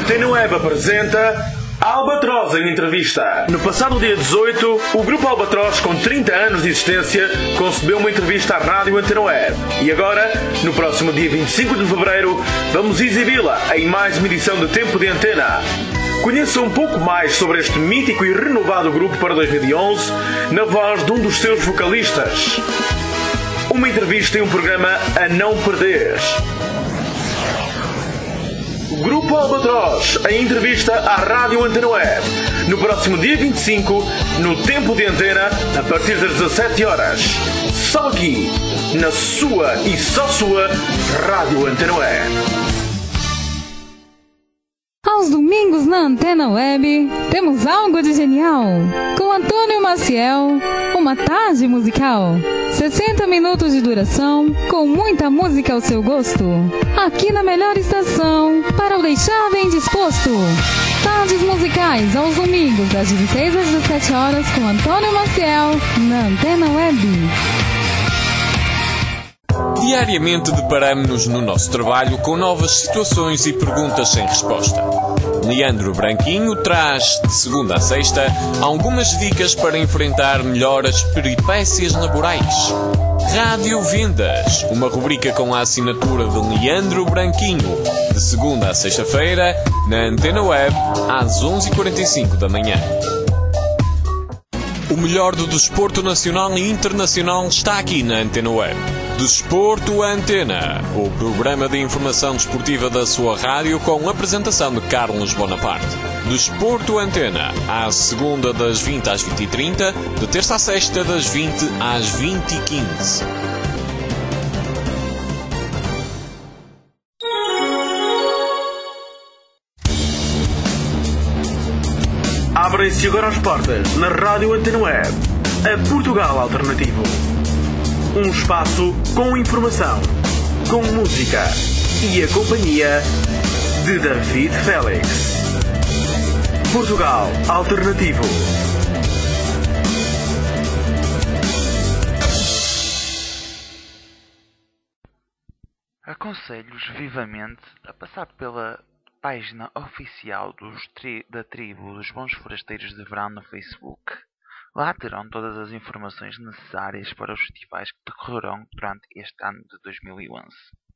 Antena Web apresenta Albatroz em entrevista. No passado dia 18, o Grupo Albatroz, com 30 anos de existência, concebeu uma entrevista à Rádio Antena Web. E agora, no próximo dia 25 de fevereiro, vamos exibi-la em mais uma edição de Tempo de Antena. Conheça um pouco mais sobre este mítico e renovado grupo para 2011, na voz de um dos seus vocalistas. Uma entrevista e um programa a não perder. Grupo Albatroz, em entrevista à Rádio Antena Web, no próximo dia 25, no Tempo de Antena, a partir das 17 horas. Só aqui, na sua e só sua Rádio Antena Web. Aos domingos na Antena Web, temos algo de genial. Com Antônio Maciel, uma tarde musical. 60 minutos de duração, com muita música ao seu gosto. Aqui na melhor estação, para o deixar bem disposto. Tardes musicais aos domingos, das 16 às 17 horas, com Antônio Maciel, na Antena Web. Diariamente deparamos-nos no nosso trabalho com novas situações e perguntas sem resposta. Leandro Branquinho traz, de segunda a sexta, algumas dicas para enfrentar melhor as peripécias laborais. Rádio Vendas, uma rubrica com a assinatura de Leandro Branquinho, de segunda a sexta-feira, na Antena Web, às 11h45 da manhã. O melhor do desporto nacional e internacional está aqui na Antena Web. Desporto Antena, o programa de informação desportiva da sua rádio com a apresentação de Carlos Bonaparte. Desporto Antena, à segunda das 20 às 20h30, de terça à sexta das 20 às 20h15. Abrem-se agora as portas na Rádio Antena Web, a Portugal Alternativo. Um espaço com informação, com música e a companhia de David Félix. Portugal Alternativo. Aconselho-os vivamente a passar pela página oficial da tribo dos Bons Forasteiros de Verão no Facebook. Lá terão todas as informações necessárias para os festivais que decorrerão durante este ano de 2011.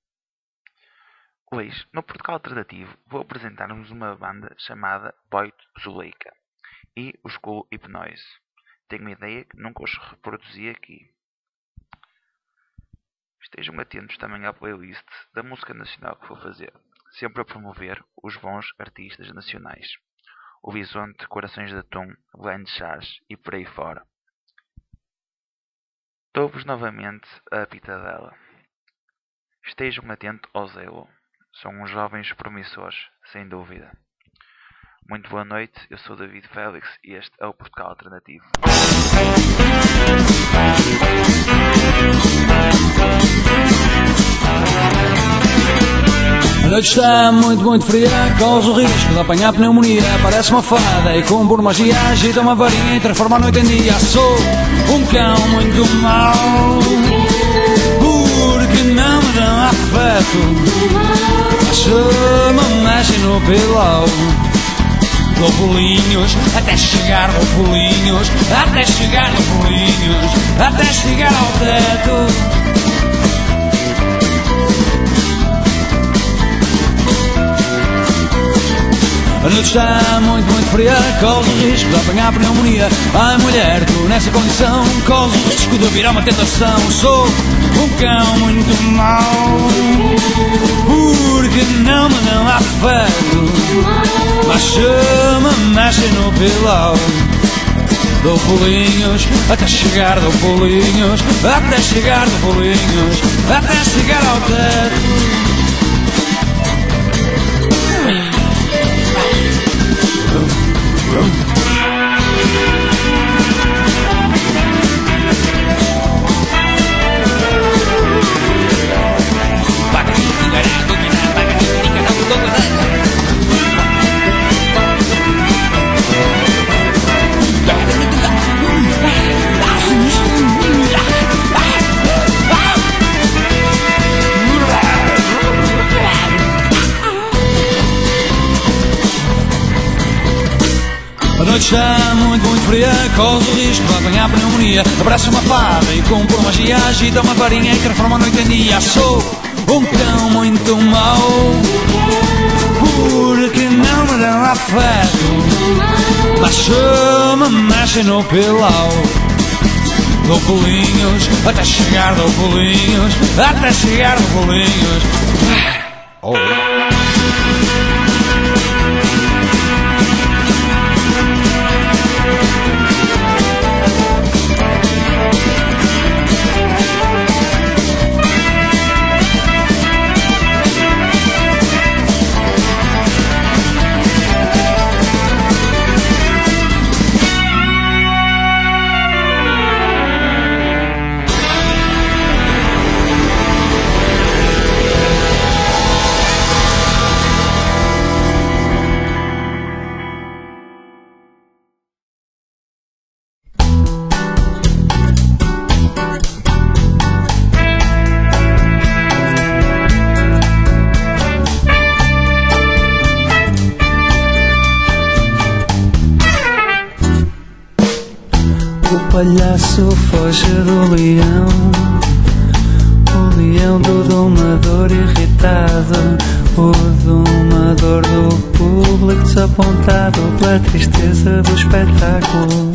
Hoje, no Portugal Alternativo, vou apresentar-vos uma banda chamada Boito Zuleika e o School Hypnoise. Tenho uma ideia que nunca os reproduzi aqui. Estejam atentos também à playlist da música nacional que vou fazer, sempre a promover os bons artistas nacionais. O Bisonte, Corações de Atum, Blind Chars e por aí fora. Dou-vos novamente a pitadela. Estejam atentos ao Zelo. São uns jovens promissores, sem dúvida. Muito boa noite, eu sou David Félix e este é o Portugal Alternativo. A noite está muito fria, corres o risco de apanhar pneumonia. Parece uma fada e com por magia agita uma varinha e transforma a noite em dia. Sou um cão muito mau, porque não me dão afeto. Chama-me mexe no pilau. Dou pulinhos até chegar, dou pulinhos até chegar, dou pulinhos até chegar ao teto. A noite está muito fria, corres o risco de apanhar pneumonia. Ai mulher, tu nessa condição corres o risco de virar uma tentação. Sou um cão muito mau, porque não me dão afeto. Mas chama-me mexe no pilau. Dou pulinhos até chegar, dou pulinhos até chegar, dou pulinhos até chegar ao teto. noite já muito fria, corre o risco de apanhar pneumonia. Abraça uma fada e com por magia agita uma varinha e transforma a noite em dia. Sou um cão muito mau, porque não me dão afeto, mas se me mexem no pilau. Dou pulinhos, até chegar, dou pulinhos, até chegar, dou pulinhos. Oh. O palhaço foge do leão, o leão do domador irritado, o domador do público desapontado pela tristeza do espetáculo.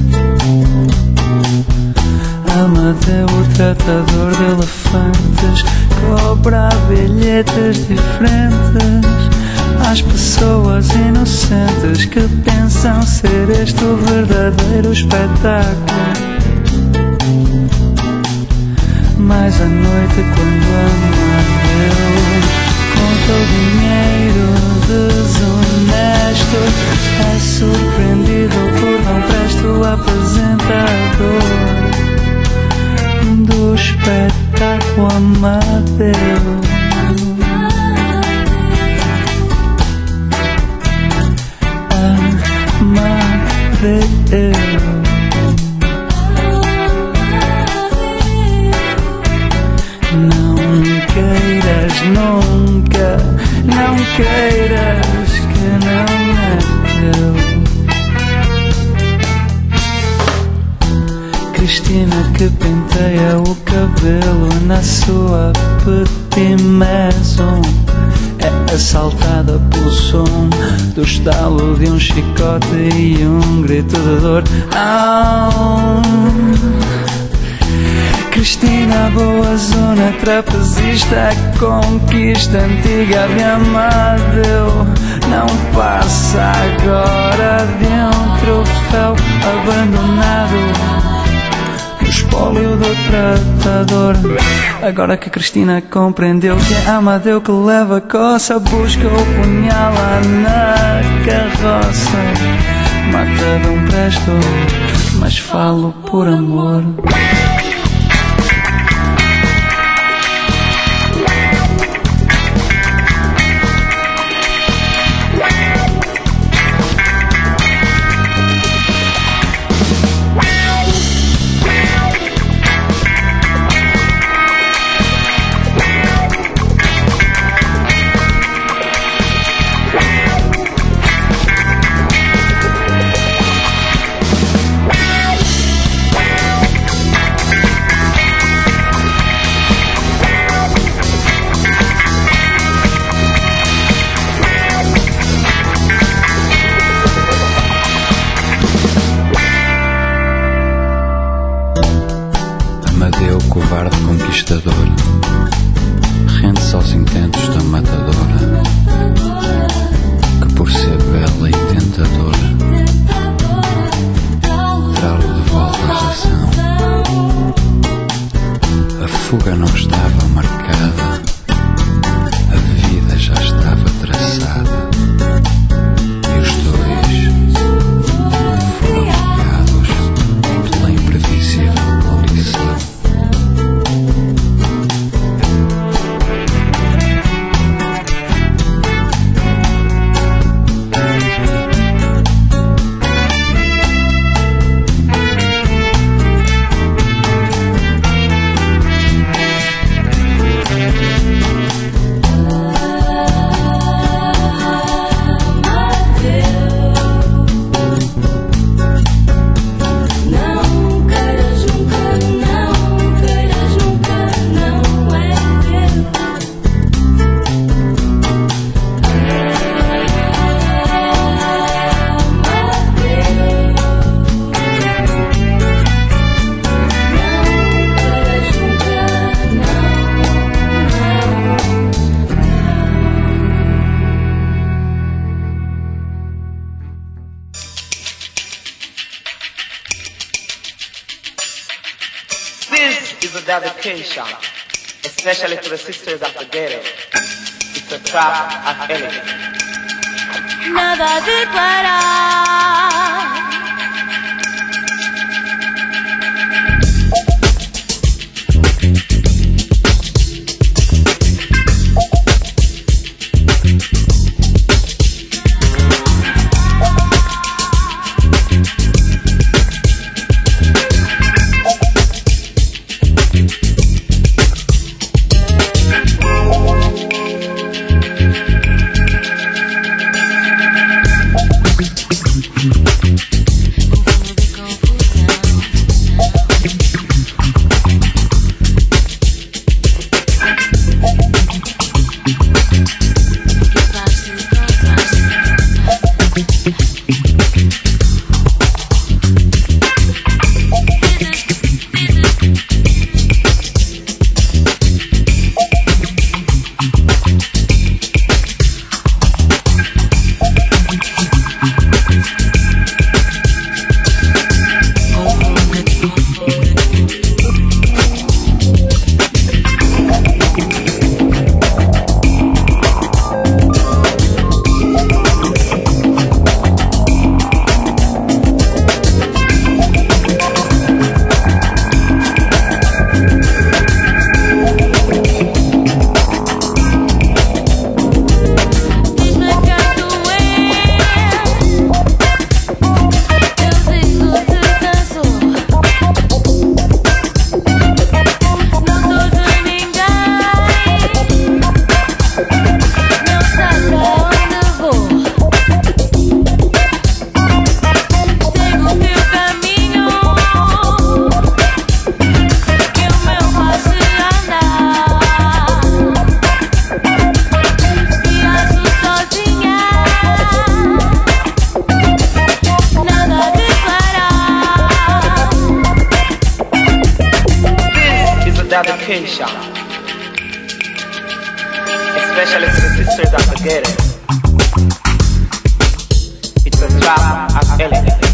Amadeu, o tratador de elefantes, cobra bilhetes diferentes às pessoas inocentes que pensam ser este o verdadeiro espetáculo. Mas à noite, quando Amadeu conta o dinheiro desonesto, é surpreendido por Dom Presto, apresentador do espetáculo Amadeu. Não queiras nunca, não queiras que não é teu. Cristina que penteia o cabelo na sua petit maison é assaltada pelo som do estalo de um chicote e um grito de dor. Cristina, boa zona trapezista, conquista antiga de Amadeu, não passa agora de um troféu abandonado, espólio do tratador. Agora que Cristina compreendeu que é Amadeu que leva a coça, busca o punhal lá na carroça. Mata Dom Presto, mas falo por amor. Amadeu, covarde conquistador, rende-se aos intentos da matadora, que por ser bela e tentadora trá-lo de volta à razão. A fuga não estava marcada, a vida já estava traçada, e os dois foram guiados pela imprevisível condição. dedication, especially to the sisters of the ghetto. It's a trap of elegance. Nada de parar. Dedication, especially to the sisters of the ghetto. It's a trap of elegance.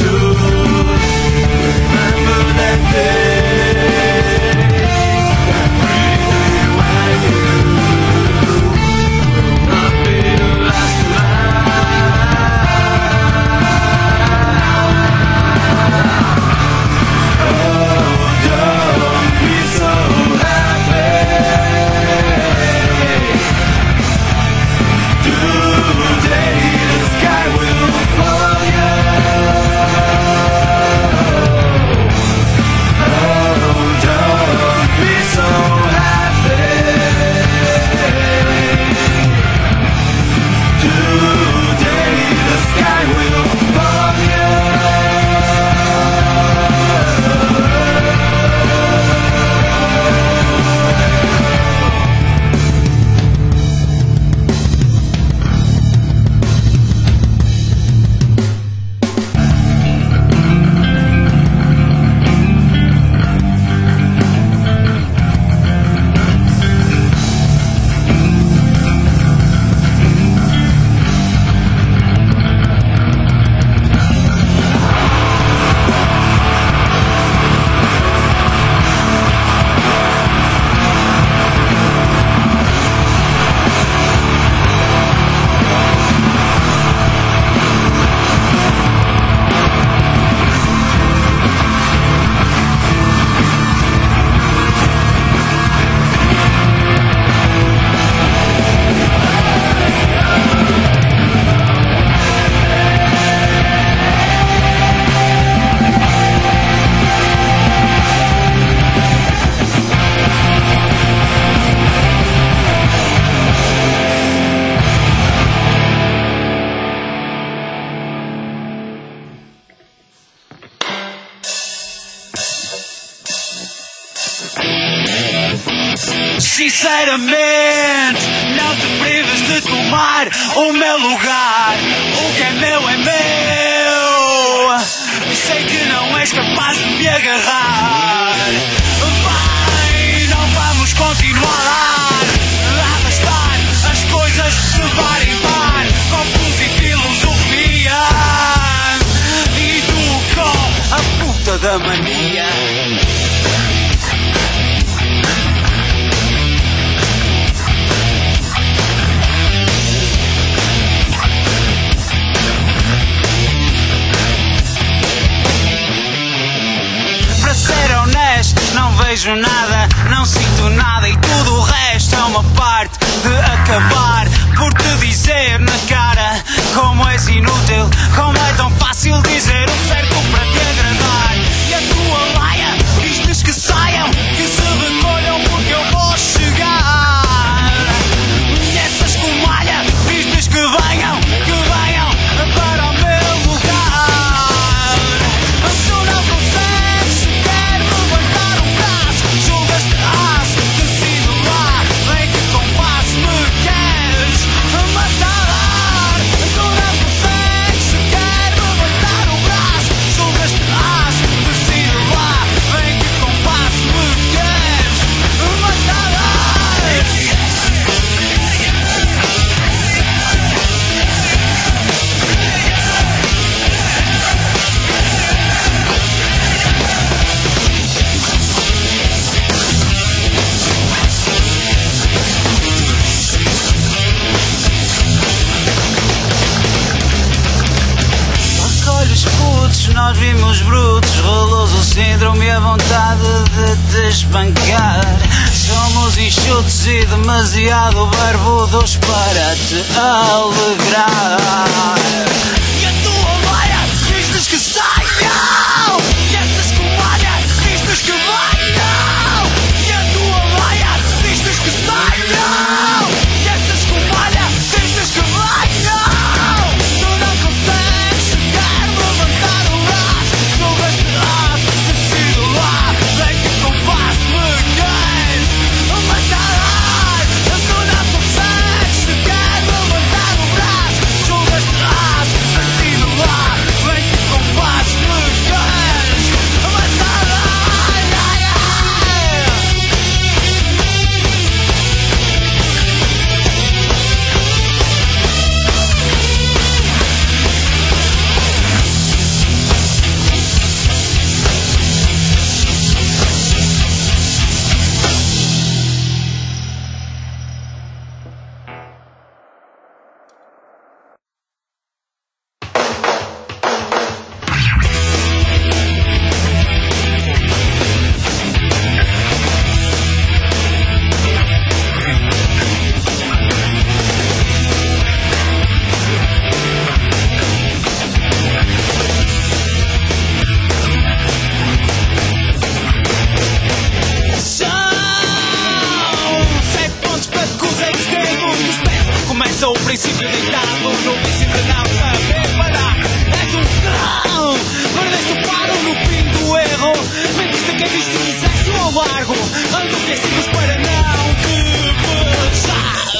Sinceramente, não te prives de tomar o meu lugar. O que é meu é meu. Sei que não és capaz de me agarrar. Vai, não vamos continuar a arrastar as coisas de bar em bar, copos e filosofia, e tu com a puta da mania. Não vejo nada, não sinto nada e tudo o resto é uma parte de acabar por te dizer na cara como és inútil, como é tão fácil dizer o certo para te agradar. E a tua laia diz-lhes que saiam, que se recolham porque eu vou chegar. E essas com malha diz-lhes que venham para o meu lugar. Tu não consegues sequer levantar um braço, julgas-te aço, decide lá, vem que compasso me queres matar. Tu não consegues sequer levantar um braço, julgas-te aço, decide lá, vem que compasso me queres matar. Acolhe os putos, nós vimos brutos, rolou-se o síndrome e a vontade de te espancar. Somos enxutos e demasiado barbudos para te alegrar. E a tua laia diz-lhes que saiam, e essas comalhas diz-lhes que venham. E a tua laia diz-lhes que saiam, e essas comalhas diz-lhes que venham. Tu não consegues sequer levantar o braço, julgas-te aço, decide lá, vem que compasso me queres matar. Tu não consegues sequer levantar o braço, julgas-te aço, Ninguém visto exército ao largo, ando vencidos para não te beijar.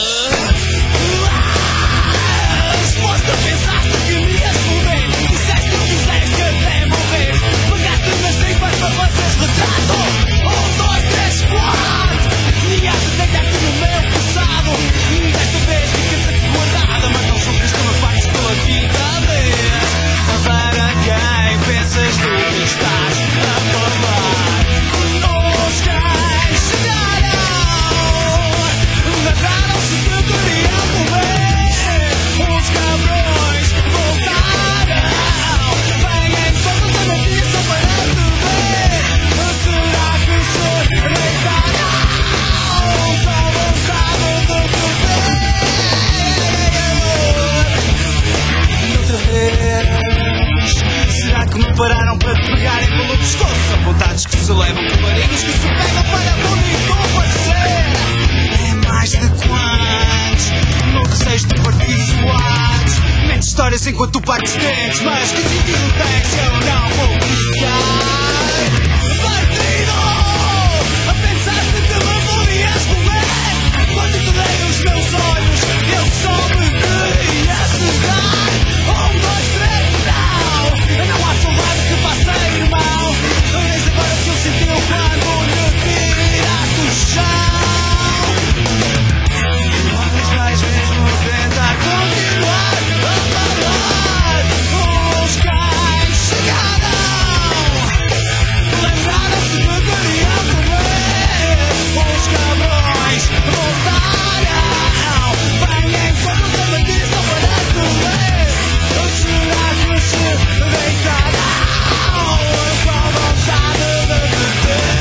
Exposto, pensaste que me ias morrer, disseste que quiseres que até morrer. Pegaste nas tripas para fazeres retrato. 1, 2, 3, 4. Ninguém te deitaste no meu passado e desta vez ficas aqui guardada. Mas não sofres que me pagues pela vida dele. Para quem pensas tu que estás a falar? Os cães chegaram, lembraram-se que queriam morrer. Os cabrões voltaram, vêm todos a mentir só para te ver. Será que se deitarão com vontade de te ver? Outra vez, será que me pararam para te pegarem pelo pescoço? São vontades que se levam, colarinhos que se pegam para bonito aparecer. É mais de quantos? No desejo de partir suaves. Mete histórias enquanto tu partes dentes. Mas que sentido tem se eu não vou ficar? Partido! Pensaste que me podias comer? Quando te dei os meus olhos, eu só me queria cegar. 1, 2, 3, não! Não há soldado que faça irmão. Desde agora que eu senti quando me tiraste do chão. Mas vais mesmo tentar continuar a falar. Os cães chegaram, lembraram-se que queriam comer. Os cabrões voltaram, vêm todos a mentir só para te ver. Será que se deitarão com vontade de te ter?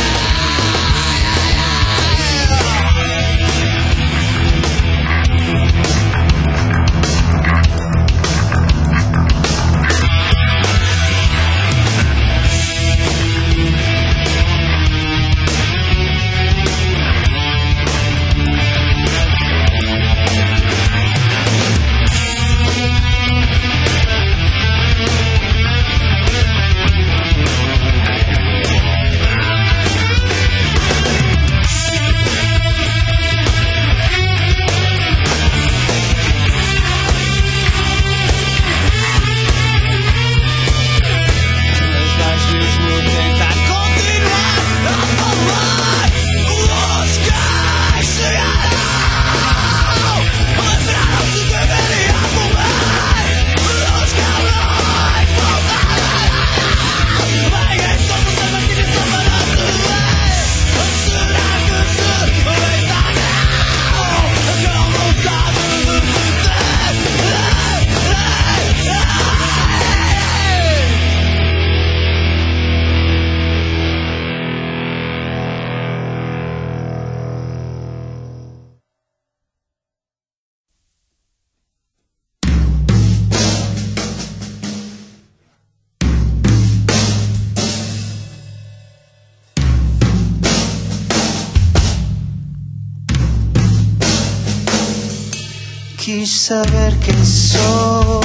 Quis saber quem sou,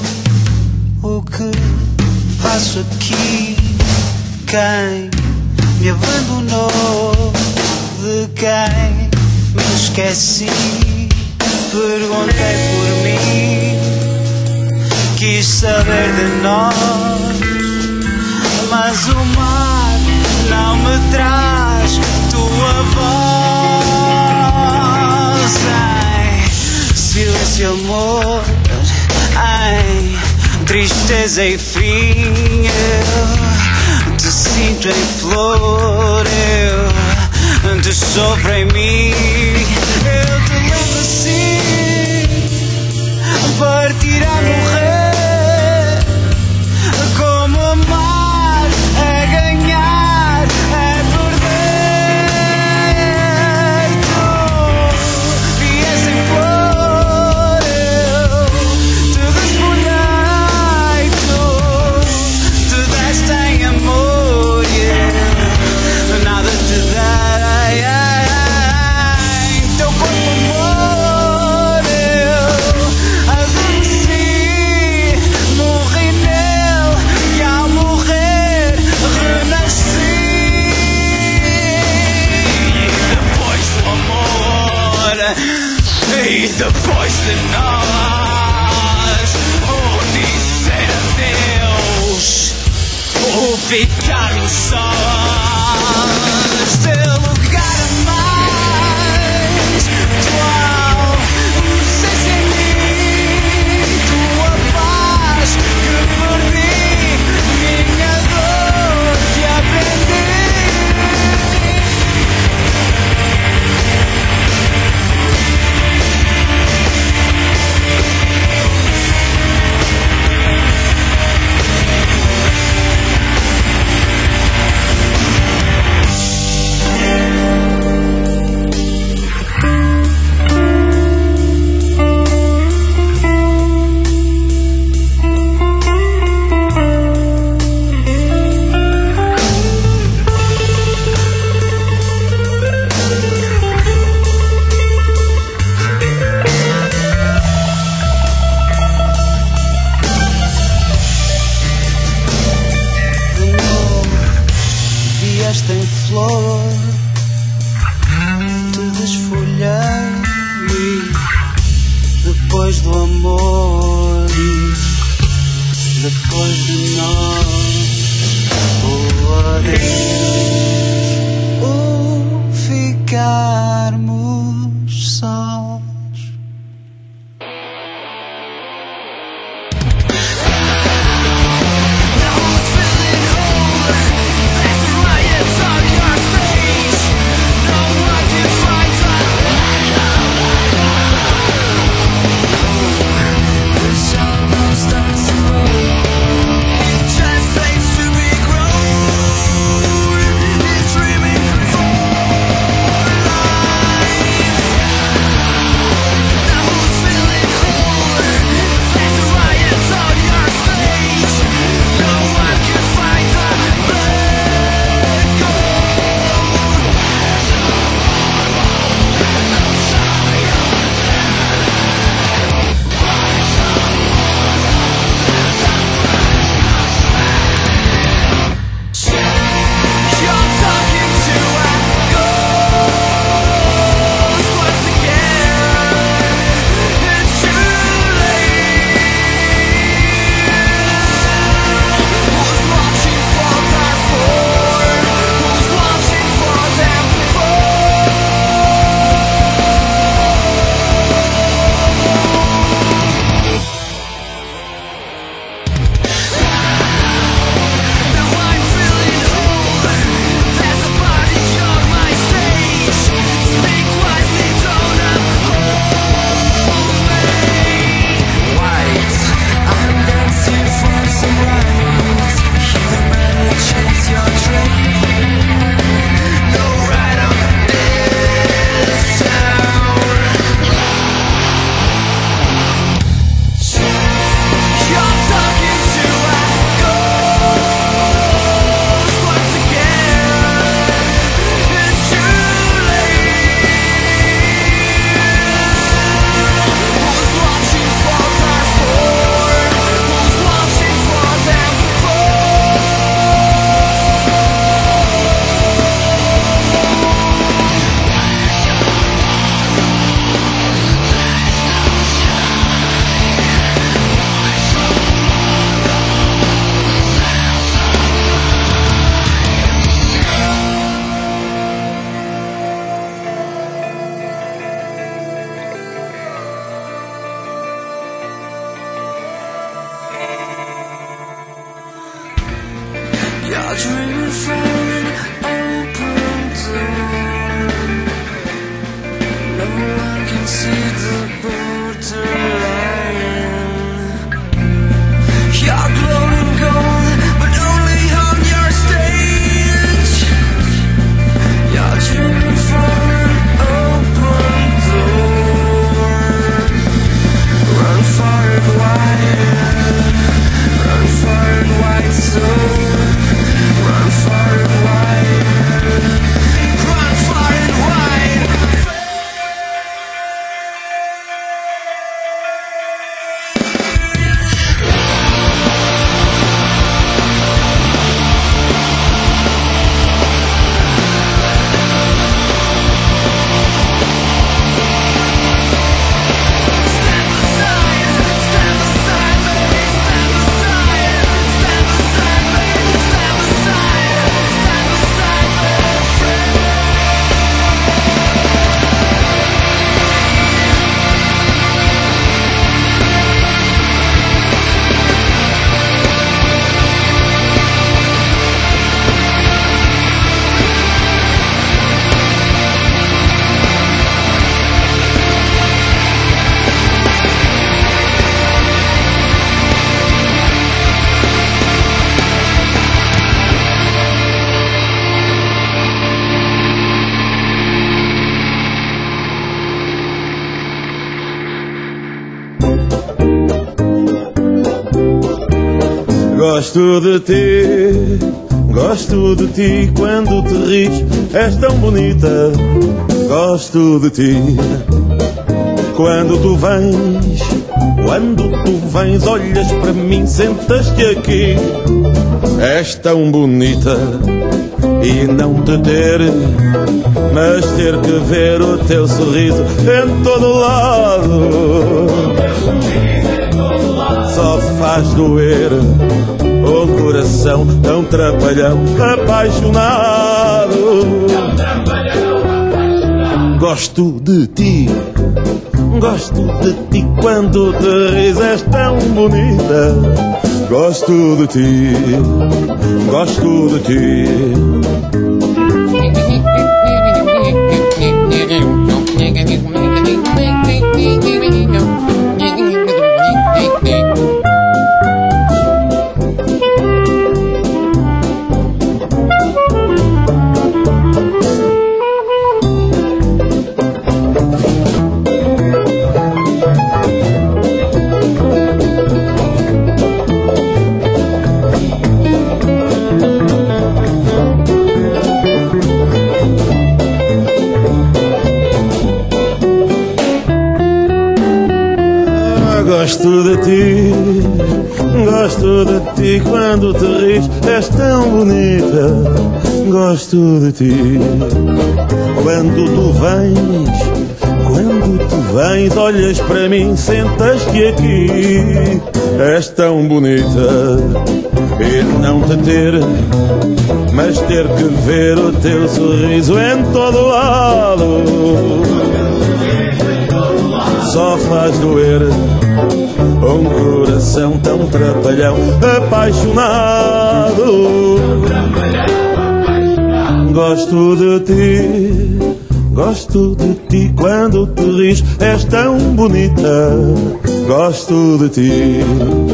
o que faço aqui, quem me abandonou, de quem me esqueci. Perguntei por mim, quis saber de nós, mas o mar não me traz tua voz. Silêncio, amor, ai, tristeza e fim. Eu te sinto em flor, eu te sofro em mim. Eu te lembro assim, partir a morrer, como amar é ganhar, é perder. Tu vies em flor, eu te desfolhei. Tu deste em amor, nada te dei. Teu corpo, amor, eu adormeci. de nós, ou dizer adeus, ou ficarmos sós, ter lugar a mais, atual, sem sem mim, tua paz que perdi, minha dor que aprendi. Em flor, te desfolhei depois do amor, depois de nós, o adeus, o ficarmos sós. Just seems to be grown. Gosto de ti quando te ris, és tão bonita. Gosto de ti quando tu vens, olhas para mim, sentas-te aqui. És tão bonita e não te ter, mas ter que ver o teu sorriso em todo lado. Só faz doer o coração tão trapalhão, apaixonado. Gosto de ti quando te ris, és tão bonita. Gosto de ti. Gosto de ti quando te ris, és tão bonita. Gosto de ti quando tu vens, olhas para mim, sentas-te aqui. És tão bonita e não te ter, mas ter que ver o teu sorriso em todo lado. Só faz doer um coração tão trapalhão, apaixonado. Gosto de ti quando te ris, és tão bonita. Gosto de ti.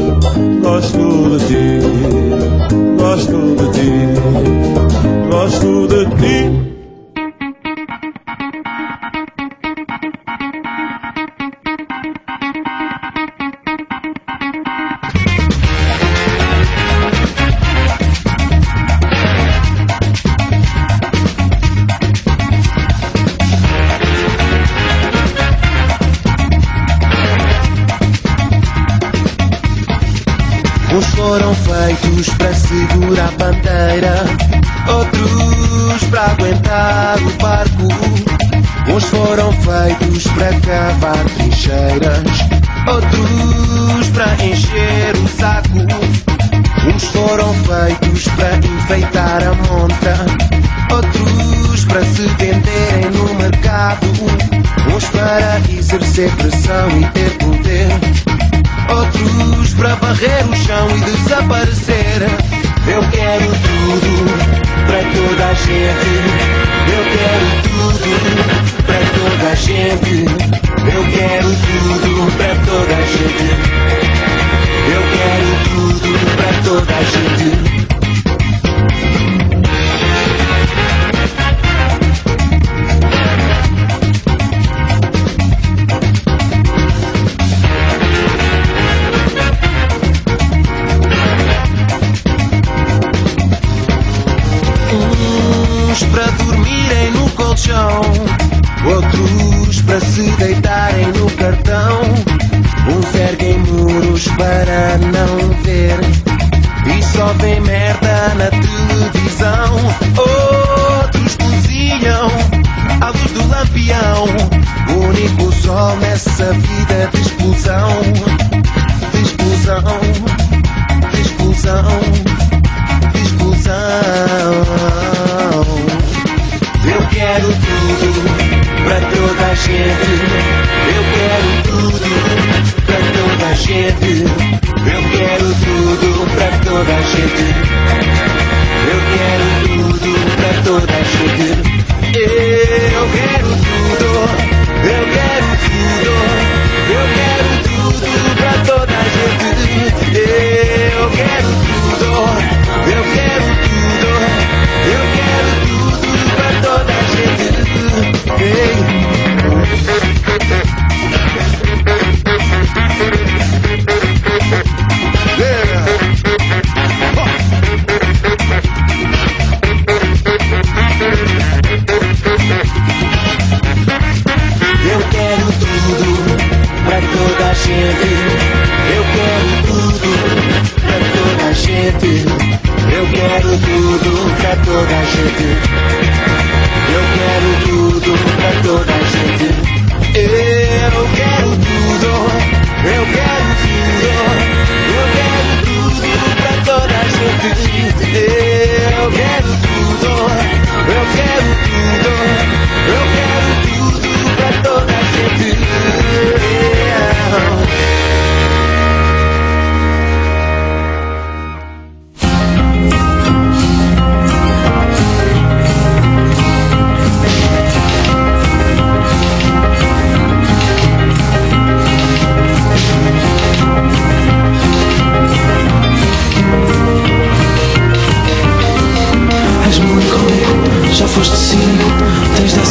Uns foram feitos para segurar a bandeira, outros para aguentar o barco. Uns foram feitos para cavar trincheiras, outros para encher o saco. Uns foram feitos para enfeitar a monta, outros para se venderem no mercado. Uns para exercer pressão e ter poder, outros para varrer o chão e desaparecer. Eu quero tudo para toda a gente. Eu quero tudo para toda a gente. Eu quero tudo para toda a gente. Eu quero tudo para toda a gente. Para dormirem no colchão, outros para se deitarem no cartão. Uns erguem muros para não ver e só vêem merda na televisão. Outros cozinham à luz do lampião, o único sol nessa vida de explosão. De explosão, de explosão, de explosão. Eu quero tudo para toda a gente. Eu quero tudo para toda a gente. Eu quero tudo para toda a gente. Eu quero tudo para toda a gente. Eu quero tudo. Eu quero tudo. Eu quero tudo para toda a gente. Eu quero tudo. Eu quero tudo. Eu quero tudo para toda a gente. Hey. Yeah.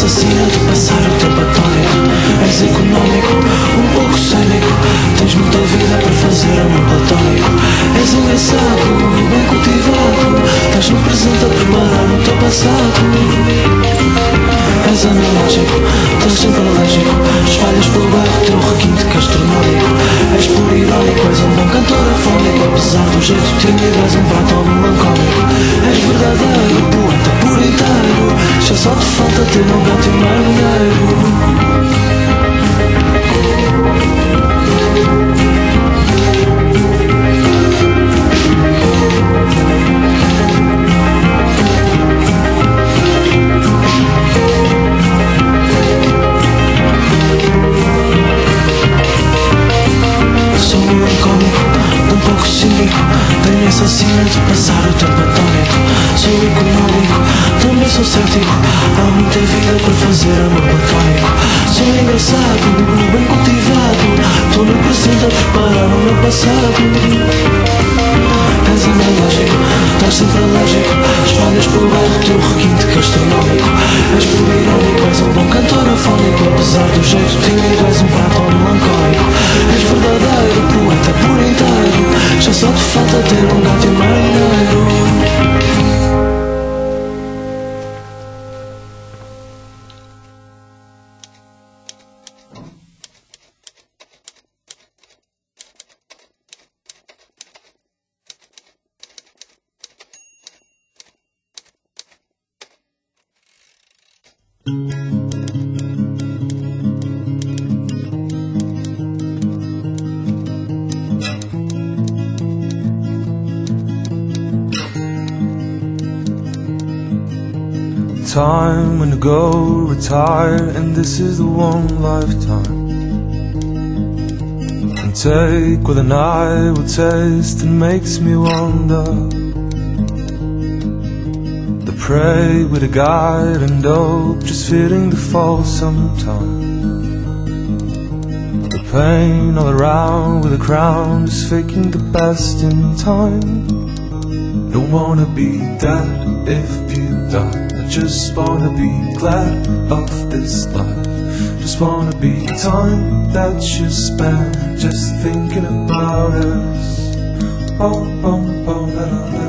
assassinato, passar o tempo atónito. És económico, um pouco cénico. Tens muita vida para fazer amor platónico. És engraçado, bem cultivado. Estás no presente a preparar o teu passado. És analógico, estás sempre alérgico. Espalhas pelo bairro teu requinte gastronómico. És puro irónico, és um bom cantor afónico. Apesar do jeito tímido, és um prato melancólico. És verdadeiro, poeta por inteiro. Já só te falta ter um gato e marinheiro. Sou melancólico, um pouco cínico. Tenho assassinato de passar o tempo atónico. Sou económico, também sou cético. Há muita vida para fazer amor platónico. Sou engraçado, bem cultivado. Estou no presente a preparar o meu passado. És analógico, estás sempre alérgico. Espalhas pelo bairro teu requinte gastronómico. És puro irónico, és um bom cantor afónico. Apesar do jeito tímido, és um prato melancólico. És verdadeiro, poeta por inteiro. Já só te falta ter um gato e marinheiro. Time when to go retire, and this is the one lifetime. And take what an eye will taste and makes me wonder. The prey with a guide and dope, just fitting the fall sometime. The pain all around with a crown, just faking the best in time. Don't wanna be dead if you die. Just wanna be glad of this life. Just wanna be time that you spend just thinking about us. Oh, oh, oh, la, la, la.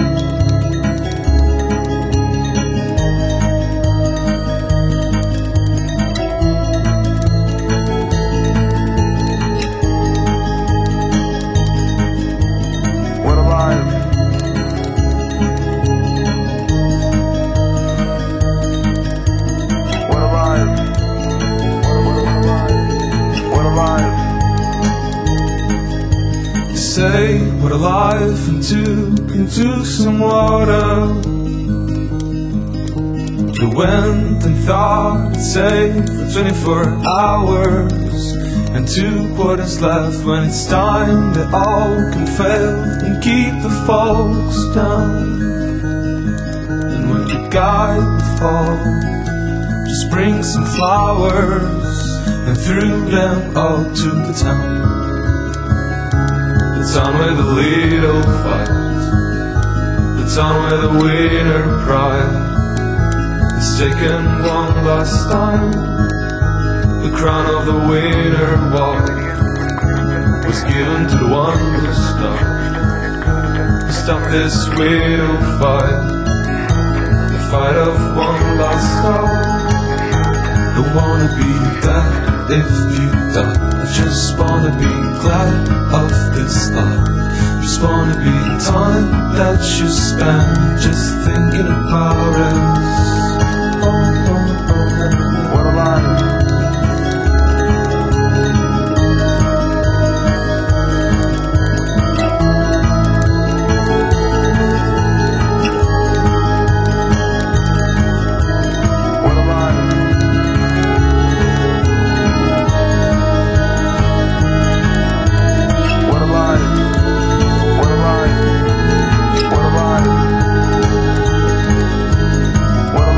Say what a life into some water. You went and thought it's safe for 24 hours, and 2 quarters left when it's time that all can fail and keep the folks down. And when you guide the fall, just bring some flowers and threw them all to the town. The town where the leader fight, the town where the winner pride is taken one last time. The crown of the winner walk was given to the one who stop this widow fight, the fight of one last star. Don't wanna be dead if you die. I just wanna be glad of this life. Just wanna be the time that you spend just thinking about us. Oh, oh, oh, what a life. What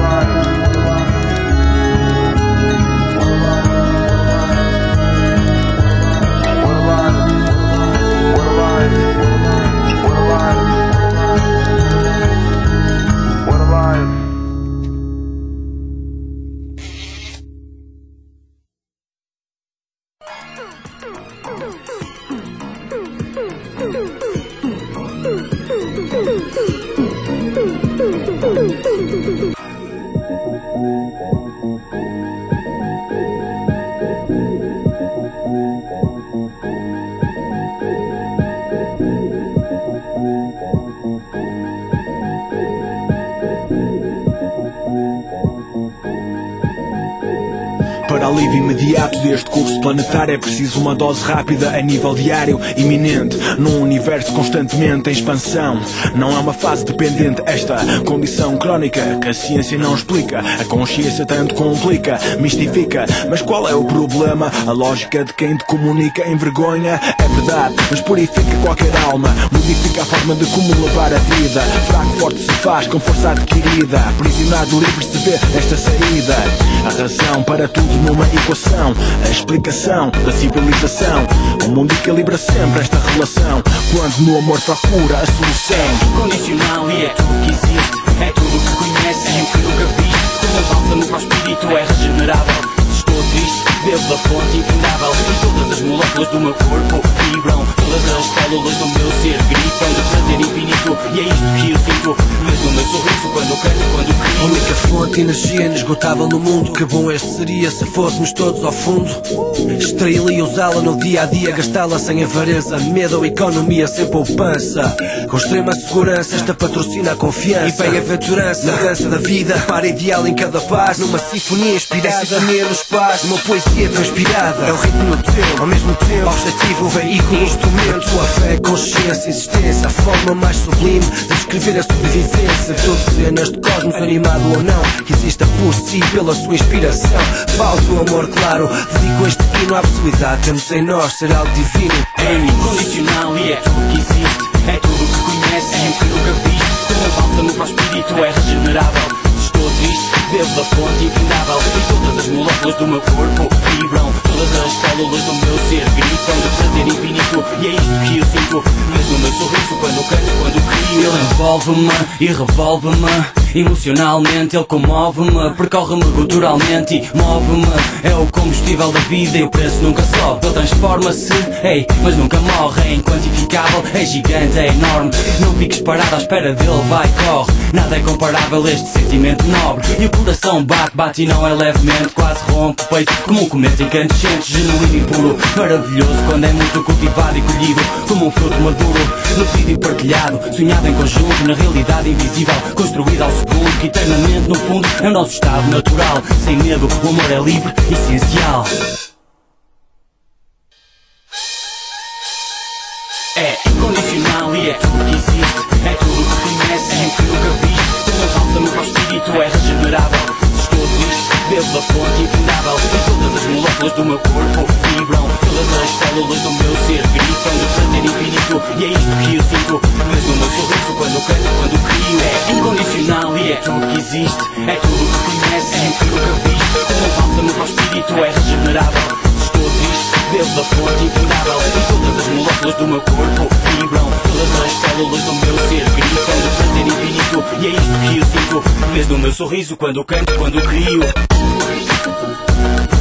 Para alívio imediato deste curso planetário é preciso uma dose rápida a nível diário, iminente, num universo constantemente em expansão. Não é uma fase dependente esta condição crónica que a ciência não explica. A consciência tanto complica, mistifica. Mas qual é o problema? A lógica de quem te comunica envergonha. É verdade, mas purifica qualquer alma, modifica a forma de como levar a vida. Fraco forte se faz com força adquirida, aprisionado livre se vê esta saída. A razão para tudo numa equação, a explicação da civilização. O mundo equilibra sempre esta relação, quando no amor procura a solução. É incondicional e é tudo que existe, é tudo que conheces e o que nunca viste. Como um bálsamo para o espírito é regenerável. Se estou triste, bebo da fonte infindável. E todas as moléculas do meu corpo vibram, todas as células do meu ser gritam de prazer infinito. E é isto que eu sinto, vês no meu sorriso quando canto, quando crio. A única fonte de energia inesgotável no mundo. Que bom este seria se fôssemos todos ao fundo. Extraí-la e usá-la no dia a dia, gastá-la sem avareza, medo ou economia, sem poupança. Com extrema segurança esta patrocina a confiança e bem-aventurança na dança da vida, para ideal em cada passo, numa sinfonia inspirada, sinfonia no espaço, uma poesia transpirada. É o ritmo no teu, ao mesmo tempo objetivo, o veículo, instrumento. A tua fé, consciência, existência, a forma mais sublime de descrever a sobrevivência de todos cenas de cosmos, animado ou não, que exista por si, pela sua inspiração. Falo do amor claro, dedico este hino à possibilidade, temos em nós ser algo divino. É incondicional e é tudo que existe, é tudo que conheces e o que nunca viste. Como um bálsamo para o espírito é regenerável. Se estou triste, bebo da fonte infindável. E todas as moléculas do meu corpo vibram, todas as células do meu ser gritam de prazer infinito. E é isto que eu sinto, vês no meu sorriso quando canto, quando crio. Ele envolve-me e revolve-me. Emocionalmente ele comove-me, percorre-me culturalmente e move-me. É o combustível da vida e o preço nunca sobe. Ele transforma-se, ei, mas nunca morre. É inquantificável, é gigante, é enorme. Não fiques parado à espera dele, vai, corre. Nada é comparável a este sentimento nobre. E o coração bate, bate e não é levemente. Quase rompe o peito como um cometa incandescente. Genuíno e puro, maravilhoso quando é muito cultivado e colhido como um fruto maduro, nutrido e partilhado, sonhado em conjunto, na realidade invisível, construído ao segundo, que eternamente no fundo é o nosso estado natural. Sem medo, o amor é livre, essencial. É incondicional e é tudo que existe, é tudo que conheces e o que nunca viste. Como um bálsamo para o espírito é regenerável. Se estou triste, bebo da fonte infindável. E todas as moléculas do meu corpo vibram, todas as células do meu ser gritam de prazer infinito. E é isto que eu sinto, vês no meu sorriso quando canto, quando crio. É incondicional e é tudo que existe, é tudo que conheces e o que nunca viste. Como um bálsamo para o espírito é regenerável. Se estou triste, bebo da fonte infindável. E todas as moléculas do meu corpo vibram, todas as células do meu ser gritam de prazer infinito. E é isto que eu sinto, vês no meu sorriso quando canto, quando crio.